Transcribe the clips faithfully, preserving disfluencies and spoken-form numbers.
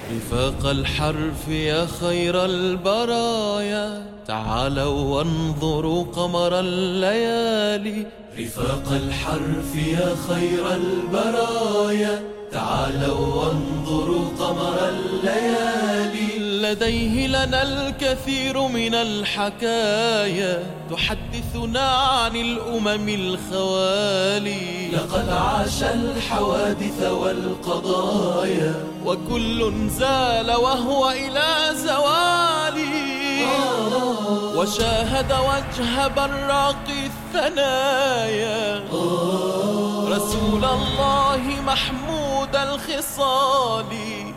رفاق الحرف يا خير البرايا، تعالوا وانظروا قمر الليالي. رفاق الحرف يا خير البرايا، تعالوا وانظروا قمر الليالي. لديه لنا الكثير من الحكايا، تحدثنا عن الأمم الخوالي. لقد عاش الحوادث والقضايا، وكل زال وهو إلى زوالي. وشاهد وجه براق الثنايا، رسول الله محمود الخصال.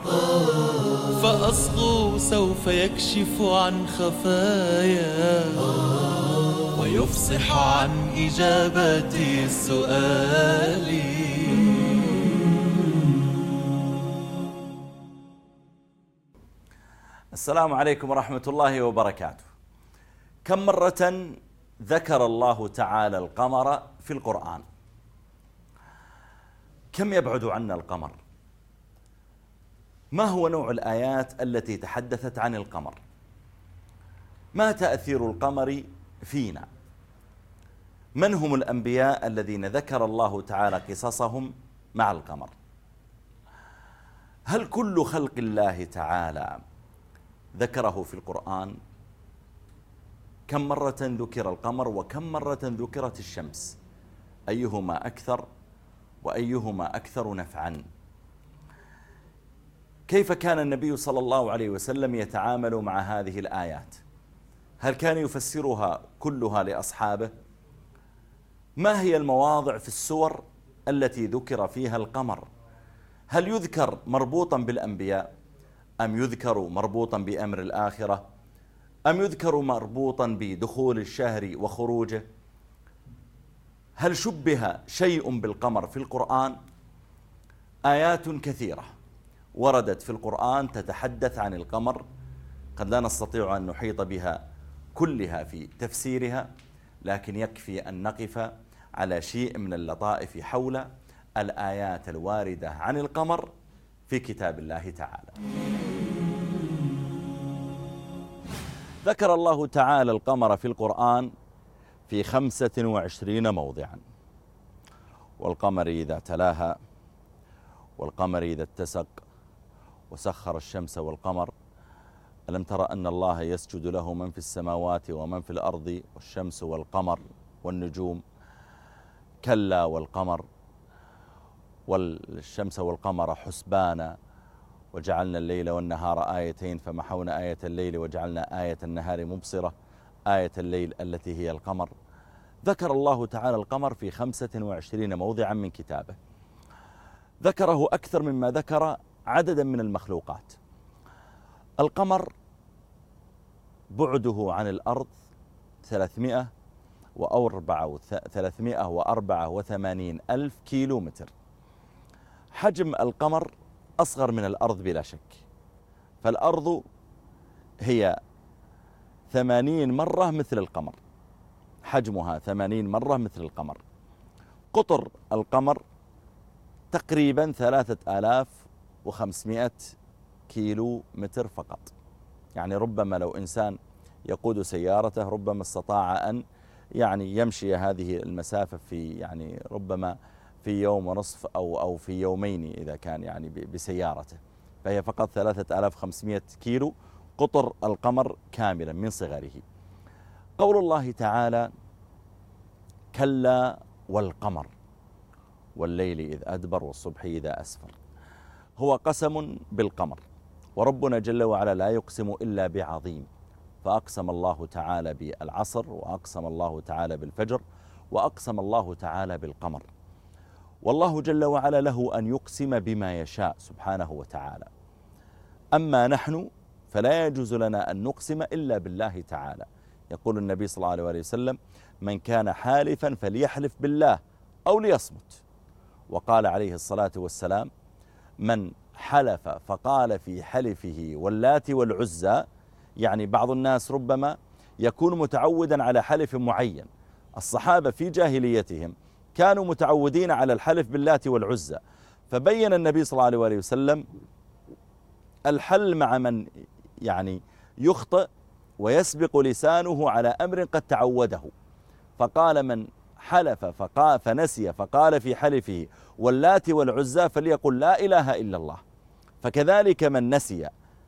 فأصغوا سوف يكشف عن خفايا، ويفصح عن إجابة السؤال. السلام عليكم ورحمة الله وبركاته. كم مرة ذكر الله تعالى القمر في القرآن؟ كم يبعد عنا القمر؟ ما هو نوع الآيات التي تحدثت عن القمر؟ ما تأثير القمر فينا؟ من هم الأنبياء الذين ذكر الله تعالى قصصهم مع القمر؟ هل كل خلق الله تعالى ذكره في القرآن؟ كم مرة ذكر القمر وكم مرة ذكرت الشمس؟ أيهما أكثر وأيهما أكثر نفعا؟ كيف كان النبي صلى الله عليه وسلم يتعامل مع هذه الآيات؟ هل كان يفسرها كلها لأصحابه؟ ما هي المواضع في السور التي ذكر فيها القمر؟ هل يذكر مربوطا بالأنبياء أم يذكر مربوطا بأمر الآخرة أم يذكر مربوطا بدخول الشهر وخروجه؟ هل شبه شيء بالقمر في القرآن؟ آيات كثيرة وردت في القرآن تتحدث عن القمر، قد لا نستطيع أن نحيط بها كلها في تفسيرها، لكن يكفي أن نقف على شيء من اللطائف حول الآيات الواردة عن القمر في كتاب الله تعالى. ذكر الله تعالى القمر في القرآن في خمسة وعشرين موضعا: والقمر إذا تلاها، والقمر إذا اتسق، وسخر الشمس والقمر، ألم تر أن الله يسجد له من في السماوات ومن في الأرض، والشمس والقمر والنجوم، كلا والقمر، والشمس والقمر حسبانا، وجعلنا الليل والنهار آيتين فمحونا آية الليل وجعلنا آية النهار مبصرة، آية الليل التي هي القمر. ذكر الله تعالى القمر في خمسة وعشرين موضعا من كتابه، ذكره أكثر مما ذكر عددا من المخلوقات. القمر بعده عن الأرض ثلاثمائة وأربعة وثمانين ألف كيلو متر. حجم القمر أصغر من الأرض بلا شك، فالأرض هي ثمانين مرة مثل القمر، حجمها ثمانين مرة مثل القمر. قطر القمر تقريبا ثلاثة آلاف وخمسمائة كيلو متر فقط. يعني ربما لو إنسان يقود سيارته ربما استطاع أن يعني يمشي هذه المسافة في يعني ربما في يوم ونصف أو أو في يومين إذا كان يعني بسيارته، فهي فقط ثلاثة آلاف وخمسمائة كيلو قطر القمر كاملا من صغره. قول الله تعالى: كلا والقمر والليل إذ أدبر والصبح إذا أسفر، هو قسم بالقمر، وربنا جل وعلا لا يقسم إلا بعظيم، فأقسم الله تعالى بالعصر، وأقسم الله تعالى بالفجر، وأقسم الله تعالى بالقمر. والله جل وعلا له أن يقسم بما يشاء سبحانه وتعالى. أما نحن فلا يجوز لنا أن نقسم إلا بالله تعالى. يقول النبي صلى الله عليه وسلم: من كان حالفا فليحلف بالله أو ليصمت. وقال عليه الصلاة والسلام: من حلف فقال في حلفه واللات والعزى، يعني بعض الناس ربما يكون متعودا على حلف معين. الصحابة في جاهليتهم كانوا متعودين على الحلف باللات والعزى، فبين النبي صلى الله عليه وسلم الحل مع من يعني يخطئ ويسبق لسانه على أمر قد تعوده. فقال من حلف فقال فنسي فقال في حلفه واللات والعزى فليقل لا إله إلا الله. فكذلك من نسي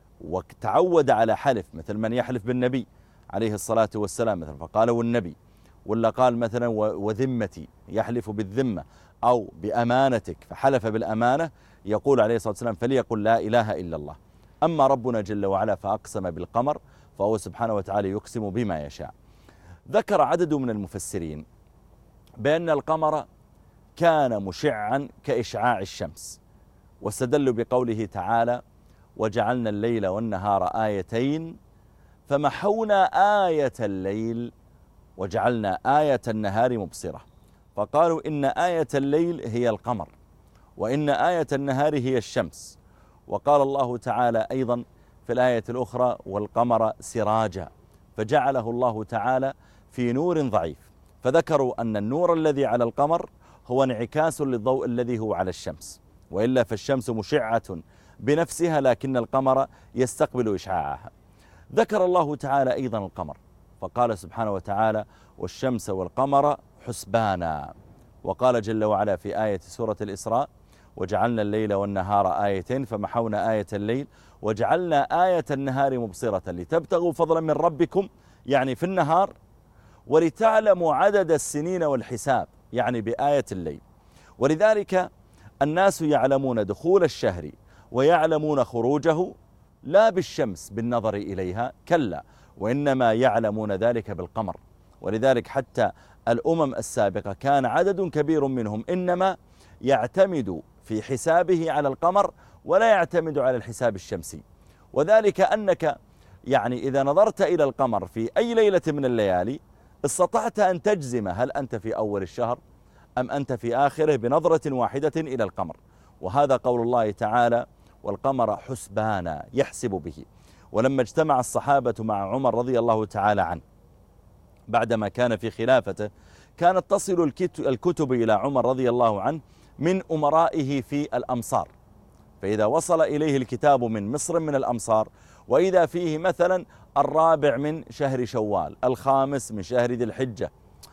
وتعود على حلف، مثل من يحلف بالنبي عليه الصلاة والسلام مثلا فقال والنبي، ولا قال مثلا وذمتي، يحلف بالذمة، أو بأمانتك فحلف بالأمانة، يقول عليه الصلاة والسلام فليقل لا إله إلا الله. أما ربنا جل وعلا فأقسم بالقمر، فهو سبحانه وتعالى يقسم بما يشاء. ذكر عدد من المفسرين بأن القمر كان مشعا كإشعاع الشمس، واستدلوا بقوله تعالى وجعلنا الليل والنهار آيتين فمحونا آية الليل وجعلنا آية النهار مبصرة. فقالوا إن آية الليل هي القمر، وإن آية النهار هي الشمس. وقال الله تعالى أيضا في الآية الأخرى والقمر سراجا، فجعله الله تعالى في نور ضعيف. فذكروا أن النور الذي على القمر هو انعكاس للضوء الذي هو على الشمس، وإلا فالشمس مشعة بنفسها لكن القمر يستقبل إشعاعها. ذكر الله تعالى أيضا القمر فقال سبحانه وتعالى والشمس والقمر حسبانا. وقال جل وعلا في آية سورة الإسراء وجعلنا الليل والنهار آيتين فمحونا آية الليل وجعلنا آية النهار مبصرة لتبتغوا فضلا من ربكم، يعني في النهار، ولتعلموا عدد السنين والحساب، يعني بآية الليل. ولذلك الناس يعلمون دخول الشهر ويعلمون خروجه لا بالشمس بالنظر إليها، كلا، وإنما يعلمون ذلك بالقمر. ولذلك حتى الأمم السابقة كان عدد كبير منهم إنما يعتمد في حسابه على القمر ولا يعتمد على الحساب الشمسي. وذلك أنك يعني إذا نظرت إلى القمر في أي ليلة من الليالي استطعت أن تجزم هل أنت في أول الشهر أم أنت في آخره بنظرة واحدة إلى القمر. وهذا قول الله تعالى والقمر حسبانا يحسب به. ولما اجتمع الصحابة مع عمر رضي الله تعالى عنه بعدما كان في خلافته، كانت تصل الكتب إلى عمر رضي الله عنه من أمرائه في الأمصار، فإذا وصل إليه الكتاب من مصر من الأمصار وإذا فيه مثلا الرابع من شهر شوال، الخامس من شهر ذي الحجة،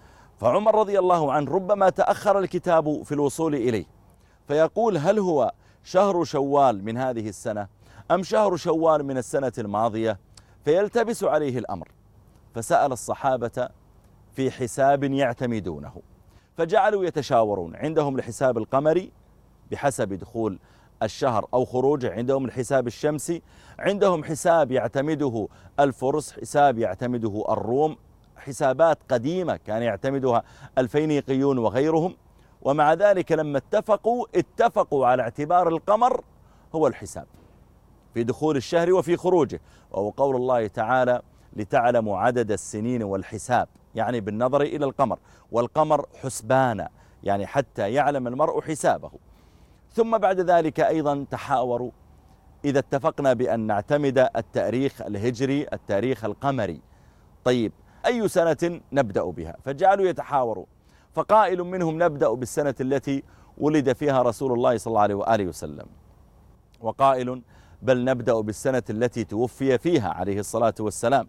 فعمر رضي الله عنه ربما تأخر الكتاب في الوصول إليه، فيقول هل هو شهر شوال من هذه السنة أم شهر شوال من السنة الماضية؟ فيلتبس عليه الأمر، فسأل الصحابة في حساب يعتمدونه، فجعلوا يتشاورون، عندهم الحساب القمري بحسب دخول الشهر أو خروجه، عندهم الحساب الشمسي، عندهم حساب يعتمده الفرس، حساب يعتمده الروم، حسابات قديمة كان يعتمدها الفينيقيون وغيرهم. ومع ذلك لما اتفقوا اتفقوا على اعتبار القمر هو الحساب في دخول الشهر وفي خروجه. وهو قول الله تعالى لتعلموا عدد السنين والحساب، يعني بالنظر إلى القمر، والقمر حسبانا يعني حتى يعلم المرء حسابه. ثم بعد ذلك أيضا تحاوروا إذا اتفقنا بأن نعتمد التاريخ الهجري التاريخ القمري، طيب أي سنة نبدأ بها؟ فجعلوا يتحاوروا، فقائل منهم نبدأ بالسنة التي ولد فيها رسول الله صلى الله عليه وآله وسلم، وقائل بل نبدأ بالسنة التي توفي فيها عليه الصلاة والسلام.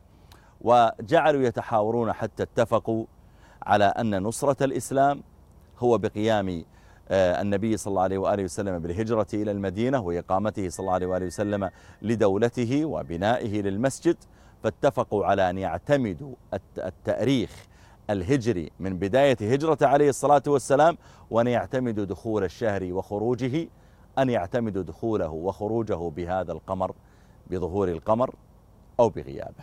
وجعلوا يتحاورون حتى اتفقوا على أن نصرة الإسلام هو بقيام النبي صلى الله عليه وآله وسلم بالهجرة إلى المدينة وإقامته صلى الله عليه وآله وسلم لدولته وبنائه للمسجد. فاتفقوا على أن يعتمدوا التاريخ الهجري من بداية هجرة عليه الصلاة والسلام، وأن يعتمدوا دخول الشهر وخروجه أن يعتمدوا دخوله وخروجه بهذا القمر، بظهور القمر أو بغيابه.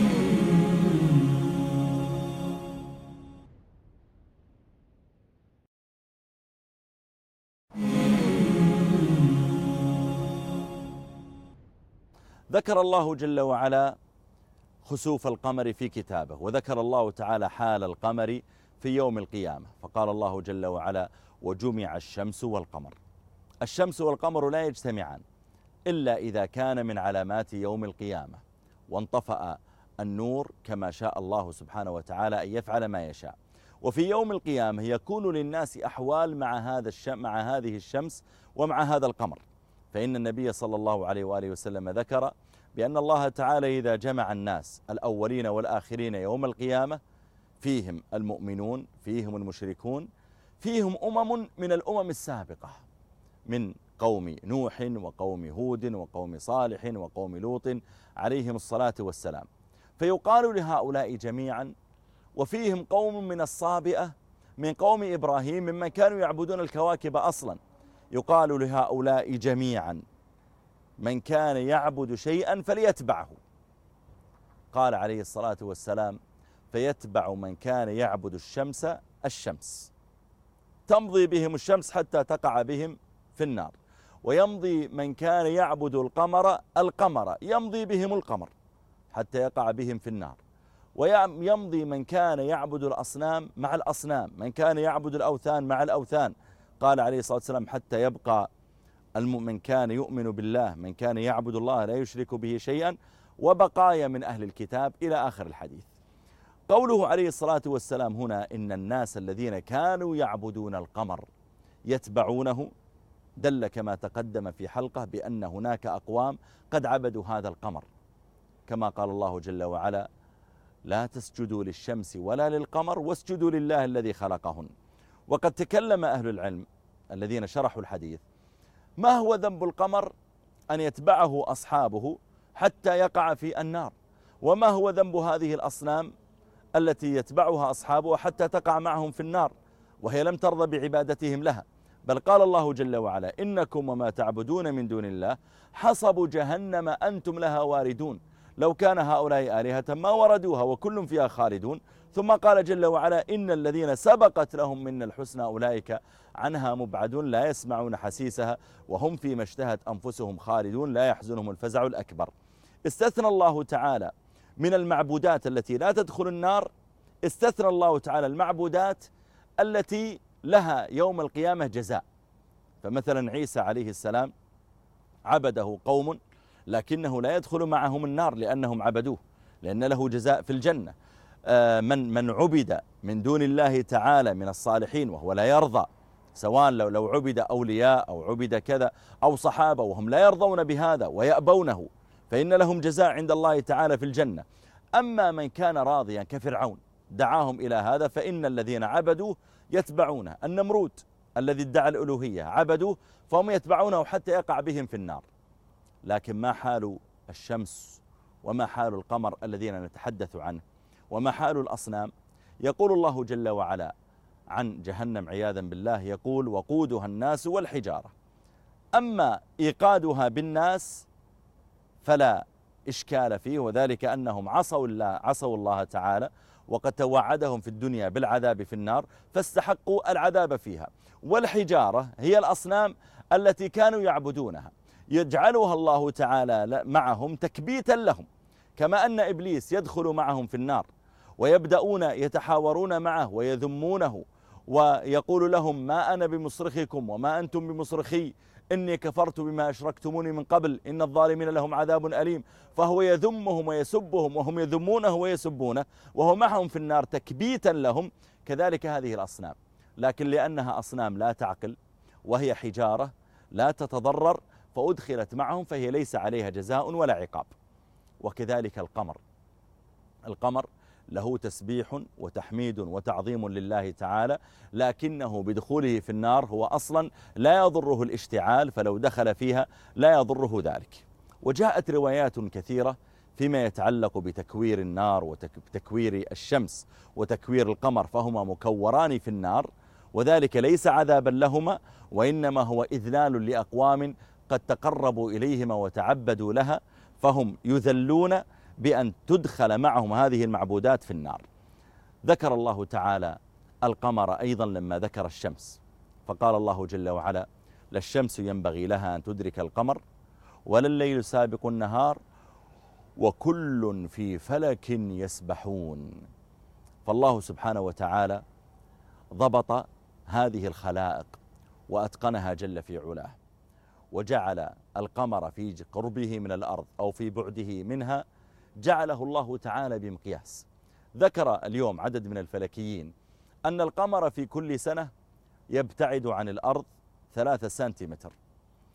ذكر الله جل وعلا خسوف القمر في كتابه، وذكر الله تعالى حال القمر في يوم القيامة، فقال الله جل وعلا وجمع الشمس والقمر. الشمس والقمر لا يجتمعان إلا إذا كان من علامات يوم القيامة وانطفأ النور كما شاء الله سبحانه وتعالى أن يفعل ما يشاء. وفي يوم القيامة يكون للناس أحوال مع هذا الشم مع هذه الشمس ومع هذا القمر، فإن النبي صلى الله عليه وآله وسلم ذكر بأن الله تعالى إذا جمع الناس الأولين والآخرين يوم القيامة فيهم المؤمنون فيهم المشركون فيهم أمم من الأمم السابقة من قوم نوح وقوم هود وقوم صالح وقوم لوط عليهم الصلاة والسلام، فيقال لهؤلاء جميعا وفيهم قوم من الصابئة من قوم إبراهيم ممن كانوا يعبدون الكواكب أصلا، يقال لهؤلاء جميعا من كان يعبد شيئا فليتبعه. قال عليه الصلاة والسلام فيتبع من كان يعبد الشمس الشمس، تمضي بهم الشمس حتى تقع بهم في النار، ويمضي من كان يعبد القمر القمر يمضي بهم القمر حتى يقع بهم في النار، ويمضي من كان يعبد الأصنام مع الأصنام، من كان يعبد الأوثان مع الأوثان. قال عليه الصلاة والسلام حتى يبقى من كان يؤمن بالله من كان يعبد الله لا يشرك به شيئا وبقايا من أهل الكتاب إلى آخر الحديث. قوله عليه الصلاة والسلام هنا إن الناس الذين كانوا يعبدون القمر يتبعونه دل كما تقدم في حلقة بأن هناك أقوام قد عبدوا هذا القمر، كما قال الله جل وعلا لا تسجدوا للشمس ولا للقمر واسجدوا لله الذي خلقهن. وقد تكلم أهل العلم الذين شرحوا الحديث ما هو ذنب القمر أن يتبعه أصحابه حتى يقع في النار، وما هو ذنب هذه الأصنام التي يتبعها أصحابه حتى تقع معهم في النار وهي لم ترضى بعبادتهم لها. بل قال الله جل وعلا إنكم وما تعبدون من دون الله حصب جهنم أنتم لها واردون، لو كان هؤلاء آلهة ما وردوها وكل فيها خالدون. ثم قال جل وعلا إن الذين سبقت لهم من الحسنى أولئك عنها مبعدون لا يسمعون حسيسها وهم فيما اشتهت أنفسهم خالدون لا يحزنهم الفزع الأكبر. استثنى الله تعالى من المعبودات التي لا تدخل النار، استثنى الله تعالى المعبودات التي لها يوم القيامة جزاء. فمثلا عيسى عليه السلام عبده قوم لكنه لا يدخل معهم النار لأنهم عبدوه، لأن له جزاء في الجنة. من من عبد من دون الله تعالى من الصالحين وهو لا يرضى، سواء لو لو عبد أولياء أو عبد كذا أو صحابة وهم لا يرضون بهذا ويأبونه، فإن لهم جزاء عند الله تعالى في الجنة. أما من كان راضيا كفرعون دعاهم إلى هذا فإن الذين عبدوه يتبعونه. النمرود الذي ادعى الألوهية عبدوه فهم يتبعونه حتى يقع بهم في النار. لكن ما حال الشمس وما حال القمر الذين نتحدث عنه وما حال الأصنام؟ يقول الله جل وعلا عن جهنم عياذا بالله يقول وقودها الناس والحجارة. أما إيقادها بالناس فلا إشكال فيه، وذلك أنهم عصوا الله, عصوا الله تعالى وقد توعدهم في الدنيا بالعذاب في النار فاستحقوا العذاب فيها. والحجارة هي الأصنام التي كانوا يعبدونها يجعلها الله تعالى معهم تكبيتا لهم، كما أن إبليس يدخل معهم في النار ويبدأون يتحاورون معه ويذمونه ويقول لهم ما أنا بمصرخكم وما أنتم بمصرخي إني كفرت بما أشركتموني من قبل إن الظالمين لهم عذاب أليم. فهو يذمهم ويسبهم وهم يذمونه ويسبونه وهو معهم في النار تكبيتا لهم. كذلك هذه الأصنام، لكن لأنها أصنام لا تعقل وهي حجارة لا تتضرر فأدخلت معهم فهي ليس عليها جزاء ولا عقاب. وكذلك القمر، القمر له تسبيح وتحميد وتعظيم لله تعالى، لكنه بدخوله في النار هو أصلا لا يضره الاشتعال، فلو دخل فيها لا يضره ذلك. وجاءت روايات كثيرة فيما يتعلق بتكوير النار وتكوير الشمس وتكوير القمر، فهما مكوران في النار، وذلك ليس عذابا لهما وإنما هو إذلال لأقوام قد تقربوا إليهما وتعبدوا لها، فهم يذلون بأن تدخل معهم هذه المعبودات في النار. ذكر الله تعالى القمر أيضا لما ذكر الشمس، فقال الله جل وعلا لا الشمس ينبغي لها أن تدرك القمر ولا الليل سابق النهار وكل في فلك يسبحون. فالله سبحانه وتعالى ضبط هذه الخلائق وأتقنها جل في علاه، وجعل القمر في قربه من الأرض أو في بعده منها جعله الله تعالى بمقياس. ذكر اليوم عدد من الفلكيين أن القمر في كل سنة يبتعد عن الأرض ثلاثة سنتيمتر،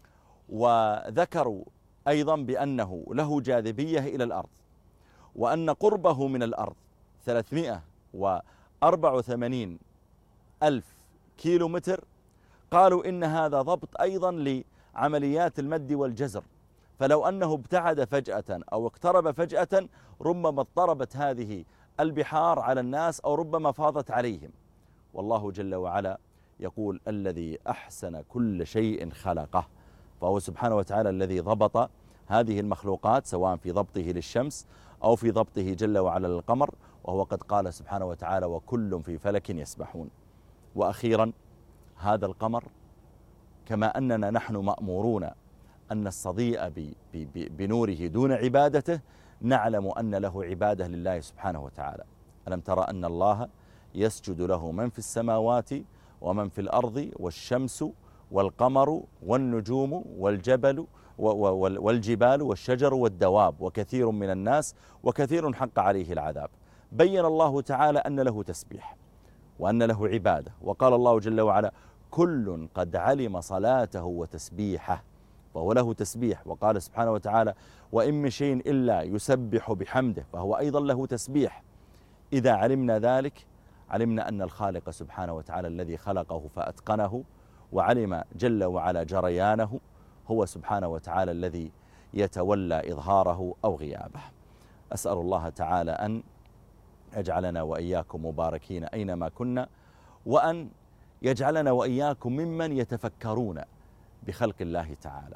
وذكروا أيضا بأنه له جاذبية إلى الأرض، وأن قربه من الأرض ثلاثمائة وأربعة وثمانين ألف كيلو متر، قالوا إن هذا ضبط أيضا لعمليات المد والجزر، فلو أنه ابتعد فجأة أو اقترب فجأة ربما اضطربت هذه البحار على الناس أو ربما فاضت عليهم. والله جل وعلا يقول الذي أحسن كل شيء خلقه، فهو سبحانه وتعالى الذي ضبط هذه المخلوقات سواء في ضبطه للشمس أو في ضبطه جل وعلا للقمر، وهو قد قال سبحانه وتعالى وكل في فلك يسبحون. وأخيرا هذا القمر كما أننا نحن مأمورون أن نستضيء بنوره دون عبادته، نعلم أن له عبادة لله سبحانه وتعالى. ألم ترى أن الله يسجد له من في السماوات ومن في الأرض والشمس والقمر والنجوم والجبل والجبال والشجر والدواب وكثير من الناس وكثير حق عليه العذاب. بين الله تعالى أن له تسبيح وأن له عبادة، وقال الله جل وعلا كل قد علم صلاته وتسبيحه، فهو له تسبيح. وقال سبحانه وتعالى وإن من شيء إلا يسبح بحمده، فهو أيضا له تسبيح. إذا علمنا ذلك علمنا أن الخالق سبحانه وتعالى الذي خلقه فأتقنه وعلم جل وعلا جريانه هو سبحانه وتعالى الذي يتولى إظهاره أو غيابه. أسأل الله تعالى أن يجعلنا وإياكم مباركين أينما كنا، وأن يجعلنا وإياكم ممن يتفكرون بخلق الله تعالى.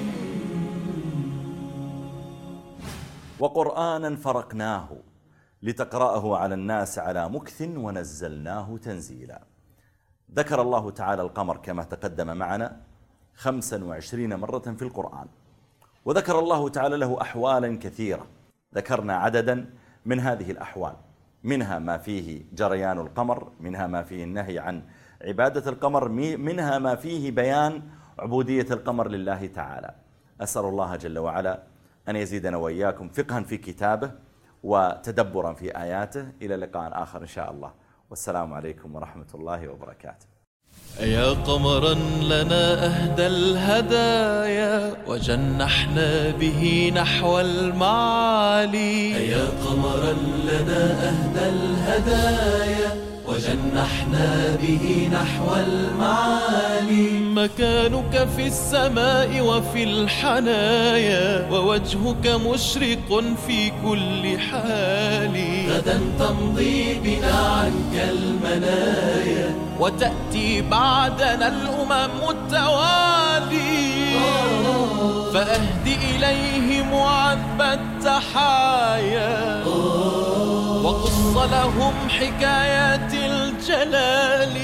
وقرآنا فرقناه لتقرأه على الناس على مكث ونزلناه تنزيلا. ذكر الله تعالى القمر كما تقدم معنا خمسا وعشرين مرة في القرآن، وذكر الله تعالى له أحوالا كثيرة، ذكرنا عددا من هذه الأحوال، منها ما فيه جريان القمر، منها ما فيه النهي عن عبادة القمر، منها ما فيه بيان عبودية القمر لله تعالى. أسأل الله جل وعلا أن يزيدنا وإياكم فقها في كتابه وتدبرا في آياته. إلى لقاء آخر إن شاء الله، والسلام عليكم ورحمة الله وبركاته. يا قمرا لنا أهدى الهدايا وجنحنا به نحو المعالي. يا قمرا لنا أهدى الهدايا وجنحنا به نحو المعالي. مكانك في السماء وفي الحنايا، ووجهك مشرق في كل حال. غدا تمضي بنا عنك المنايا، وتأتي بعدنا الأمم التوالي. فأهدي إليهم عذب التحايا، وقص لهم حكايات الجلال.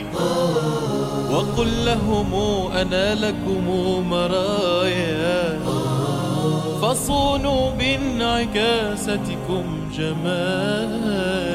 وقل لهم أنا لكم مرايا، فصونوا بانعكاستكم جمال.